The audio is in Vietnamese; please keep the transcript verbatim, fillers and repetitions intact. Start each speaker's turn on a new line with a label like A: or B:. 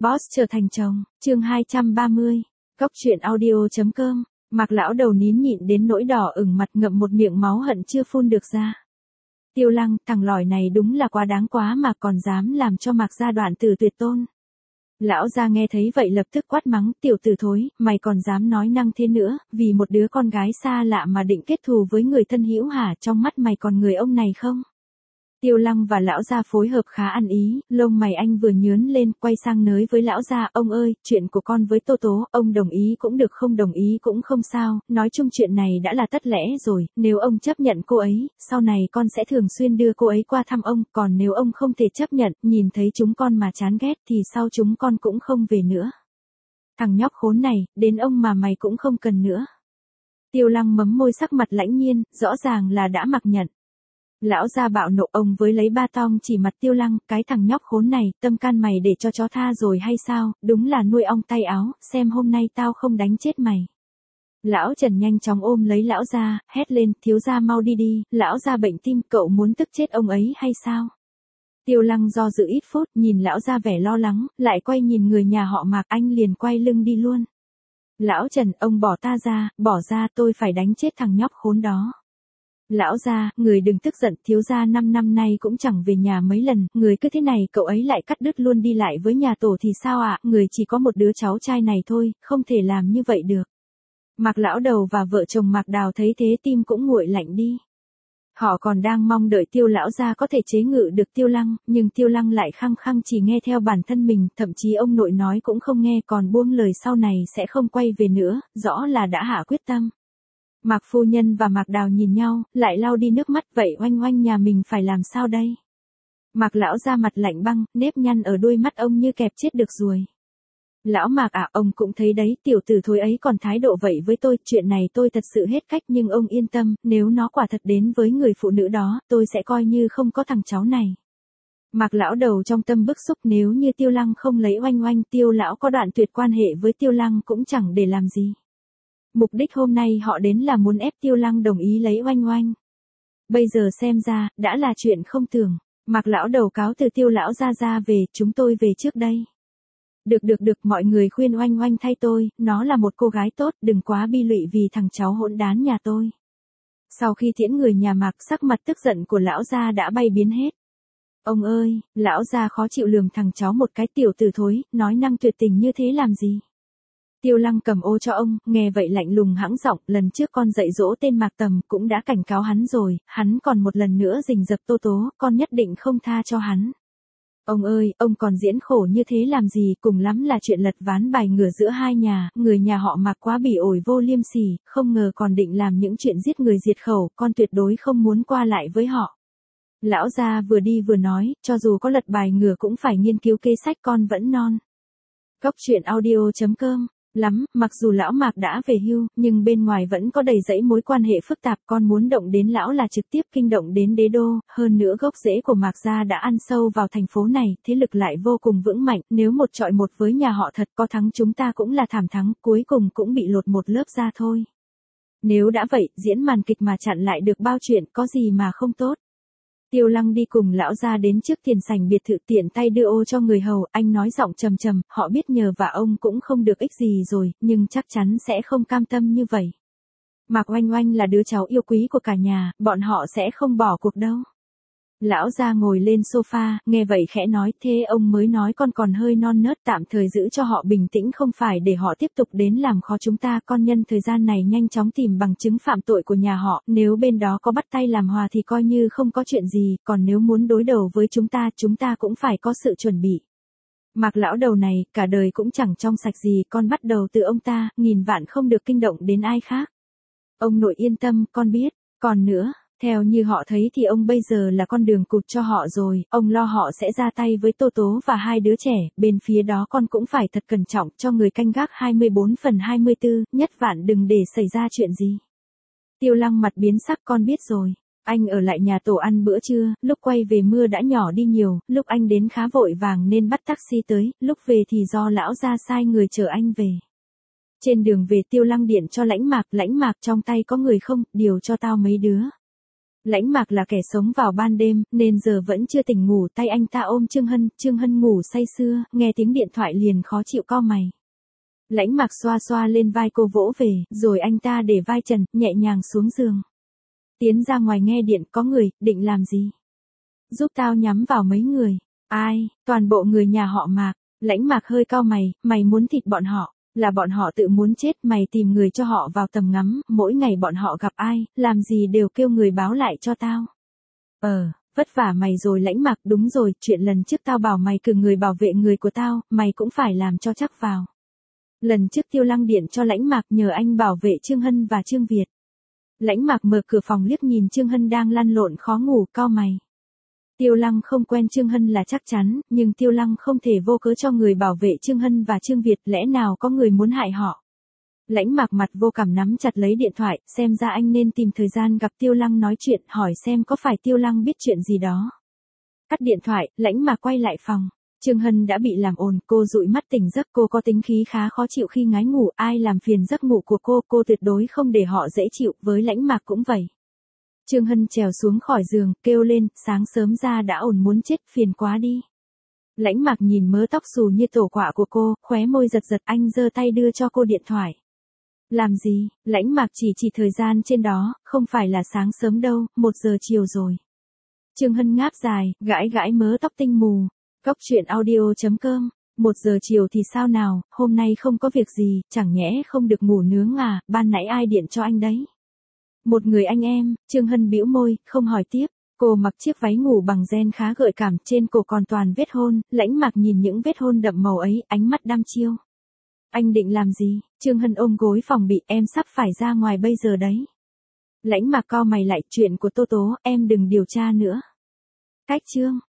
A: Boss trở thành chồng, chương hai trăm ba mươi. Cốc truyện audio.com. Mạc lão đầu nín nhịn đến nỗi đỏ ửng mặt, ngậm một miệng máu hận chưa phun được ra. Tiêu Lăng, thằng lỏi này đúng là quá đáng quá mà còn dám làm cho Mạc gia đoạn tử tuyệt tôn. Lão gia nghe thấy vậy lập tức quát mắng, tiểu tử thối, mày còn dám nói năng thế nữa, vì một đứa con gái xa lạ mà định kết thù với người thân hữu hả, trong mắt mày còn người ông này không? Tiêu Lăng và lão gia phối hợp khá ăn ý, lông mày anh vừa nhướn lên, quay sang nới với lão gia, ông ơi, chuyện của con với Tô Tố, ông đồng ý cũng được không đồng ý cũng không sao, nói chung chuyện này đã là tất lẽ rồi, nếu ông chấp nhận cô ấy, sau này con sẽ thường xuyên đưa cô ấy qua thăm ông, còn nếu ông không thể chấp nhận, nhìn thấy chúng con mà chán ghét thì sau chúng con cũng không về nữa. Thằng nhóc khốn này, đến ông mà mày cũng không cần nữa. Tiêu Lăng mấm môi sắc mặt lãnh nhiên, rõ ràng là đã mặc nhận. Lão gia bạo nộ, ông với lấy ba tong chỉ mặt Tiêu Lăng, cái thằng nhóc khốn này, tâm can mày để cho chó tha rồi hay sao, đúng là nuôi ong tay áo, xem hôm nay tao không đánh chết mày. Lão Trần nhanh chóng ôm lấy lão gia, hét lên, thiếu gia mau đi đi, lão gia bệnh tim, cậu muốn tức chết ông ấy hay sao? Tiêu Lăng do dự ít phút, nhìn lão gia vẻ lo lắng, lại quay nhìn người nhà họ Mạc, anh liền quay lưng đi luôn. Lão Trần, ông bỏ ta ra, bỏ ra, tôi phải đánh chết thằng nhóc khốn đó. Lão gia, người đừng tức giận, thiếu gia năm năm nay cũng chẳng về nhà mấy lần, người cứ thế này cậu ấy lại cắt đứt luôn đi lại với nhà tổ thì sao ạ, à? Người chỉ có một đứa cháu trai này thôi, không thể làm như vậy được. Mạc lão đầu và vợ chồng Mạc Đào thấy thế tim cũng nguội lạnh đi. Họ còn đang mong đợi Tiêu lão gia có thể chế ngự được Tiêu Lăng, nhưng Tiêu Lăng lại khăng khăng chỉ nghe theo bản thân mình, thậm chí ông nội nói cũng không nghe, còn buông lời sau này sẽ không quay về nữa, rõ là đã hạ quyết tâm. Mạc phu nhân và Mạc Đào nhìn nhau, lại lau đi nước mắt, vậy oanh oanh nhà mình phải làm sao đây? Mạc lão ra mặt lạnh băng, nếp nhăn ở đôi mắt ông như kẹp chết được ruồi. Lão Mạc à, ông cũng thấy đấy, tiểu tử thối ấy còn thái độ vậy với tôi, chuyện này tôi thật sự hết cách, nhưng ông yên tâm, nếu nó quả thật đến với người phụ nữ đó, tôi sẽ coi như không có thằng cháu này. Mạc lão đầu trong tâm bức xúc, nếu như Tiêu Lăng không lấy oanh oanh, Tiêu lão có đoạn tuyệt quan hệ với Tiêu Lăng cũng chẳng để làm gì. Mục đích hôm nay họ đến là muốn ép Tiêu Lăng đồng ý lấy oanh oanh. Bây giờ xem ra, đã là chuyện không tưởng. Mạc lão đầu cáo từ Tiêu lão ra ra về, chúng tôi về trước đây. Được được được, mọi người khuyên oanh oanh thay tôi, nó là một cô gái tốt, đừng quá bi lụy vì thằng cháu hỗn đán nhà tôi. Sau khi tiễn người nhà Mạc, sắc mặt tức giận của lão gia đã bay biến hết. Ông ơi, lão gia khó chịu lườm thằng cháu một cái, tiểu tử thối, nói năng tuyệt tình như thế làm gì? Tiêu Lăng cầm ô cho ông, nghe vậy lạnh lùng hãng giọng, lần trước con dạy dỗ tên Mạc Tầm cũng đã cảnh cáo hắn rồi, hắn còn một lần nữa rình rập Tô Tố, con nhất định không tha cho hắn. Ông ơi, ông còn diễn khổ như thế làm gì, cùng lắm là chuyện lật ván bài ngửa giữa hai nhà, người nhà họ Mạc quá bỉ ổi vô liêm sỉ, không ngờ còn định làm những chuyện giết người diệt khẩu, con tuyệt đối không muốn qua lại với họ. Lão gia vừa đi vừa nói, cho dù có lật bài ngửa cũng phải nghiên cứu kế sách, con vẫn non. Cốc truyện audio.com. Lắm, mặc dù lão Mạc đã về hưu, nhưng bên ngoài vẫn có đầy dẫy mối quan hệ phức tạp, con muốn động đến lão là trực tiếp kinh động đến đế đô, hơn nữa gốc rễ của Mạc gia đã ăn sâu vào thành phố này, thế lực lại vô cùng vững mạnh, nếu một trọi một với nhà họ thật có thắng chúng ta cũng là thảm thắng, cuối cùng cũng bị lột một lớp da thôi. Nếu đã vậy, diễn màn kịch mà chặn lại được bao chuyện, có gì mà không tốt. Tiêu Lăng đi cùng lão gia đến trước tiền sảnh biệt thự, tiện tay đưa ô cho người hầu, anh nói giọng trầm trầm, họ biết nhờ và ông cũng không được ích gì rồi, nhưng chắc chắn sẽ không cam tâm như vậy. Mạc Oanh Oanh là đứa cháu yêu quý của cả nhà, bọn họ sẽ không bỏ cuộc đâu. Lão gia ngồi lên sofa, nghe vậy khẽ nói, thế ông mới nói con còn hơi non nớt, tạm thời giữ cho họ bình tĩnh, không phải để họ tiếp tục đến làm khó chúng ta, con nhân thời gian này nhanh chóng tìm bằng chứng phạm tội của nhà họ, nếu bên đó có bắt tay làm hòa thì coi như không có chuyện gì, còn nếu muốn đối đầu với chúng ta, chúng ta cũng phải có sự chuẩn bị. Mạc lão đầu này, cả đời cũng chẳng trong sạch gì, con bắt đầu từ ông ta, nghìn vạn không được kinh động đến ai khác. Ông nội yên tâm, con biết, còn nữa. Theo như họ thấy thì ông bây giờ là con đường cụt cho họ rồi, ông lo họ sẽ ra tay với Tô Tố và hai đứa trẻ, bên phía đó con cũng phải thật cẩn trọng cho người canh gác hai mươi bốn phần hai mươi tư, nhất vạn đừng để xảy ra chuyện gì. Tiêu Lăng mặt biến sắc, con biết rồi. Anh ở lại nhà tổ ăn bữa trưa, lúc quay về mưa đã nhỏ đi nhiều, lúc anh đến khá vội vàng nên bắt taxi tới, lúc về thì do lão gia sai người chở anh về. Trên đường về Tiêu Lăng điện cho Lãnh Mạc, Lãnh Mạc trong tay có người không, điều cho tao mấy đứa. Lãnh Mạc là kẻ sống vào ban đêm, nên giờ vẫn chưa tỉnh ngủ, tay anh ta ôm Trương Hân, Trương Hân ngủ say sưa, nghe tiếng điện thoại liền khó chịu cau mày. Lãnh Mạc xoa xoa lên vai cô vỗ về, rồi anh ta để vai trần, nhẹ nhàng xuống giường. Tiến ra ngoài nghe điện, có người, định làm gì? Giúp tao nhắm vào mấy người. Ai? Toàn bộ người nhà họ Mạc. Lãnh Mạc hơi cau mày, mày muốn thịt bọn họ, là bọn họ tự muốn chết, mày tìm người cho họ vào tầm ngắm, mỗi ngày bọn họ gặp ai, làm gì đều kêu người báo lại cho tao. Ờ, vất vả mày rồi Lãnh Mạc, đúng rồi, chuyện lần trước tao bảo mày cử người bảo vệ người của tao, mày cũng phải làm cho chắc vào. Lần trước Tiêu Lăng điện cho Lãnh Mạc nhờ anh bảo vệ Trương Hân và Trương Việt. Lãnh Mạc mở cửa phòng liếc nhìn Trương Hân đang lăn lộn khó ngủ, cau mày. Tiêu Lăng không quen Trương Hân là chắc chắn, nhưng Tiêu Lăng không thể vô cớ cho người bảo vệ Trương Hân và Trương Việt, lẽ nào có người muốn hại họ. Lãnh Mạc mặt vô cảm nắm chặt lấy điện thoại, xem ra anh nên tìm thời gian gặp Tiêu Lăng nói chuyện, hỏi xem có phải Tiêu Lăng biết chuyện gì đó. Cắt điện thoại, Lãnh Mạc quay lại phòng. Trương Hân đã bị làm ồn, cô dụi mắt tỉnh giấc, cô có tính khí khá khó chịu khi ngái ngủ, ai làm phiền giấc ngủ của cô, cô tuyệt đối không để họ dễ chịu, với Lãnh Mạc cũng vậy. Trương Hân trèo xuống khỏi giường, kêu lên, sáng sớm ra đã ồn muốn chết, phiền quá đi. Lãnh Mạc nhìn mớ tóc xù như tổ quạ của cô, khóe môi giật giật, anh giơ tay đưa cho cô điện thoại. Làm gì? Lãnh Mạc chỉ chỉ thời gian trên đó, không phải là sáng sớm đâu, một giờ chiều rồi. Trương Hân ngáp dài, gãi gãi mớ tóc tinh mù. Cốc truyện audio chấm com, một giờ chiều thì sao nào, hôm nay không có việc gì, chẳng nhẽ không được ngủ nướng à, ban nãy ai điện cho anh đấy? Một người anh em. Trương Hân bĩu môi, không hỏi tiếp. Cô mặc chiếc váy ngủ bằng ren khá gợi cảm, trên cổ còn toàn vết hôn, Lãnh Mạc nhìn những vết hôn đậm màu ấy, ánh mắt đăm chiêu. Anh định làm gì? Trương Hân ôm gối phòng bị, em sắp phải ra ngoài bây giờ đấy. Lãnh Mạc cau mày lại, chuyện của Tô Tố, em đừng điều tra nữa. Cách chương.